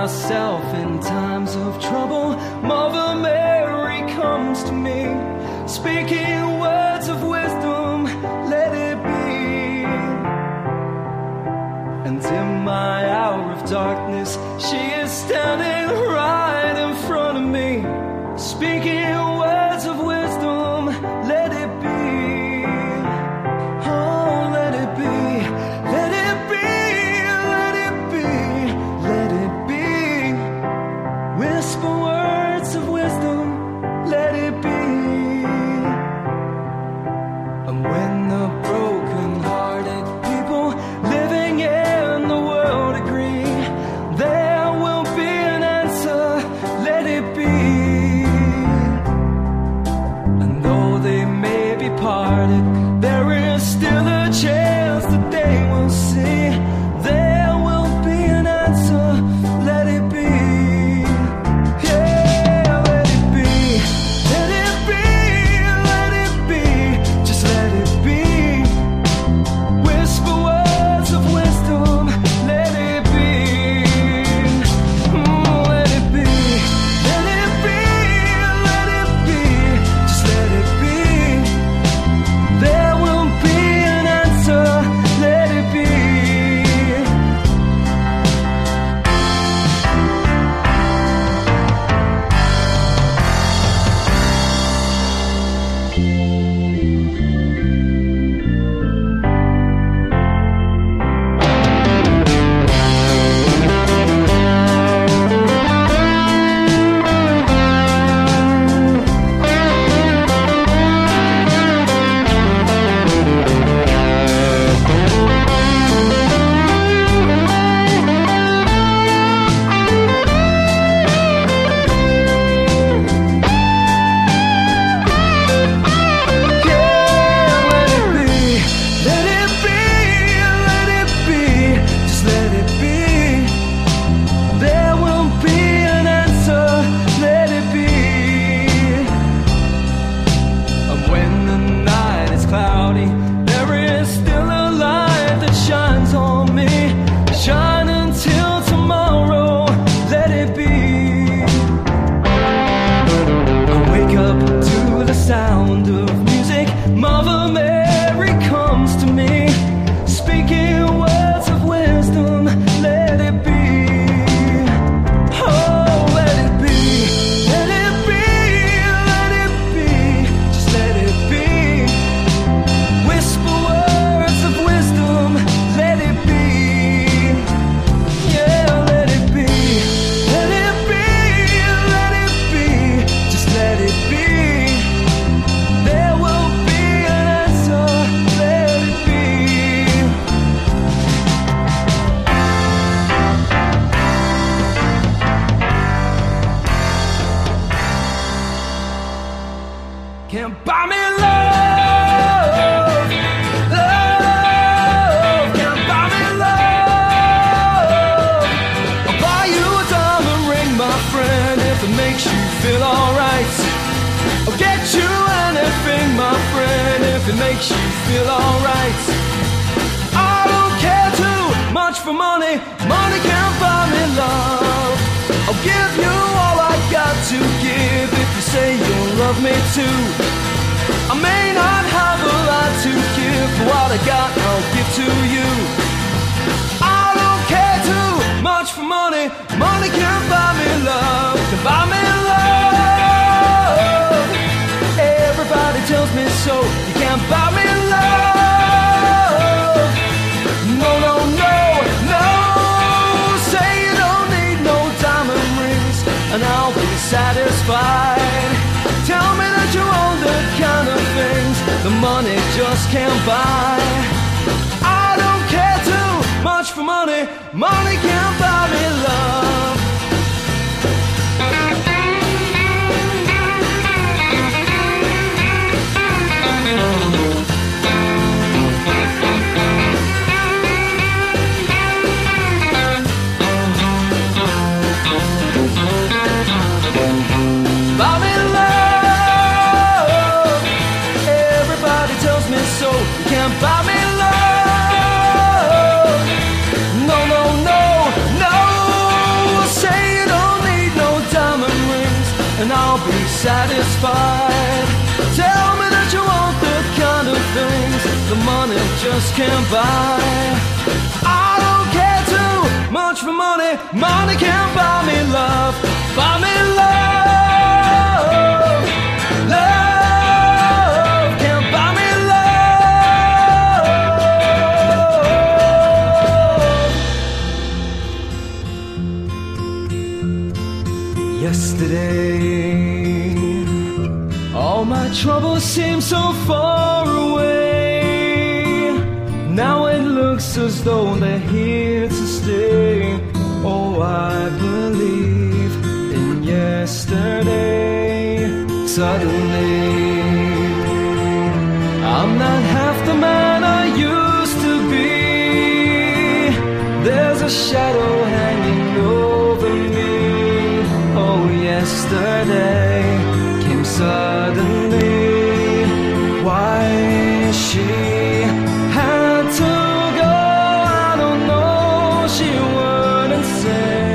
myself in times of trouble, Mother Mary comes to me, speaking words of wisdom, let it be. And in my hour of darkness, she is standing right in front of me, speaking words of wisdom, let it be. Oh, let it be, let it be, let it be, let it be. Whisper words of wisdom, let it be. And when the broken-hearted people living in the world agree, there will be an answer, let it be. And though they may be parted, there is still a chance that they will see. There will be an answer, let it be. Yeah, let it be, let it be, let it be, just let it be. Whisper words of wisdom, let it be. Let it be, let it be, let it be, just let it be. There will be an answer, let it be. Sound of music, Mother Mary comes to me, speaking words of wisdom, let it be. Oh, let it be, let it be, let it be, just let it be. Whisper words of wisdom, let it be. Yeah, let it be, let it be, let it be, just let it be. There will be an answer, let it be. Can't buy me love, love, can't buy me love. I'll buy you a diamond ring, my friend, if it makes you feel alright. I'll get you anything, my friend, if it makes you feel alright. I don't care too much for money, money can't buy me love. I'll give you all I got to give if you say you'll love me too. I may not have a lot to give, but what I got I'll give to you. I don't care too much for money, money can't buy me love, can buy me love. Everybody tells me so, you can't buy me love. No, no, no, no. Say you don't need no diamond rings, and I'll be satisfied. Tell me that you own the kind of things the money just can't buy. I don't care too much for money, money can't buy me love. Buy me love. Everybody tells me so, you can't buy me love. No, no, no, no. satisfied. Tell me that you want the kind of things the money just can't buy. I don't care too much for money. Money can't buy me love. Buy me love. Love can't buy me love. Yesterday, all my troubles seem so far away. Now it looks as though they're here to stay. Oh, I believe in yesterday. Suddenly, I'm not half the man I used to be. There's a shadow hanging over me. Oh, yesterday came suddenly. Why she had to go, I don't know. She wouldn't say.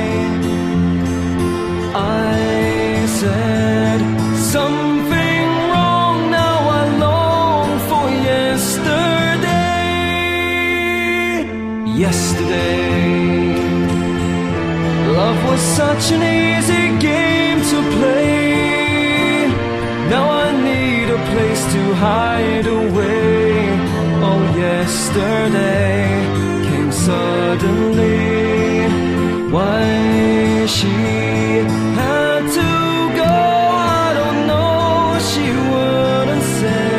I said something wrong. Now I long for yesterday. Yesterday, love was such an easy game to play. Now I need a place to hide away. Oh, yesterday came suddenly. Why she had to go, I don't know. She wouldn't say.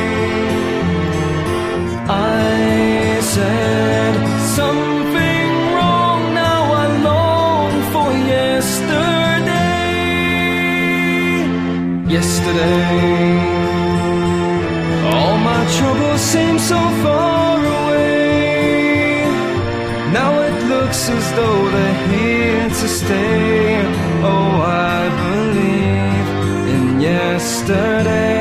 I said something wrong. Now I long for yesterday. Yesterday, all my troubles seem so far away. Now it looks as though they're here to stay. Oh, I believe in yesterday.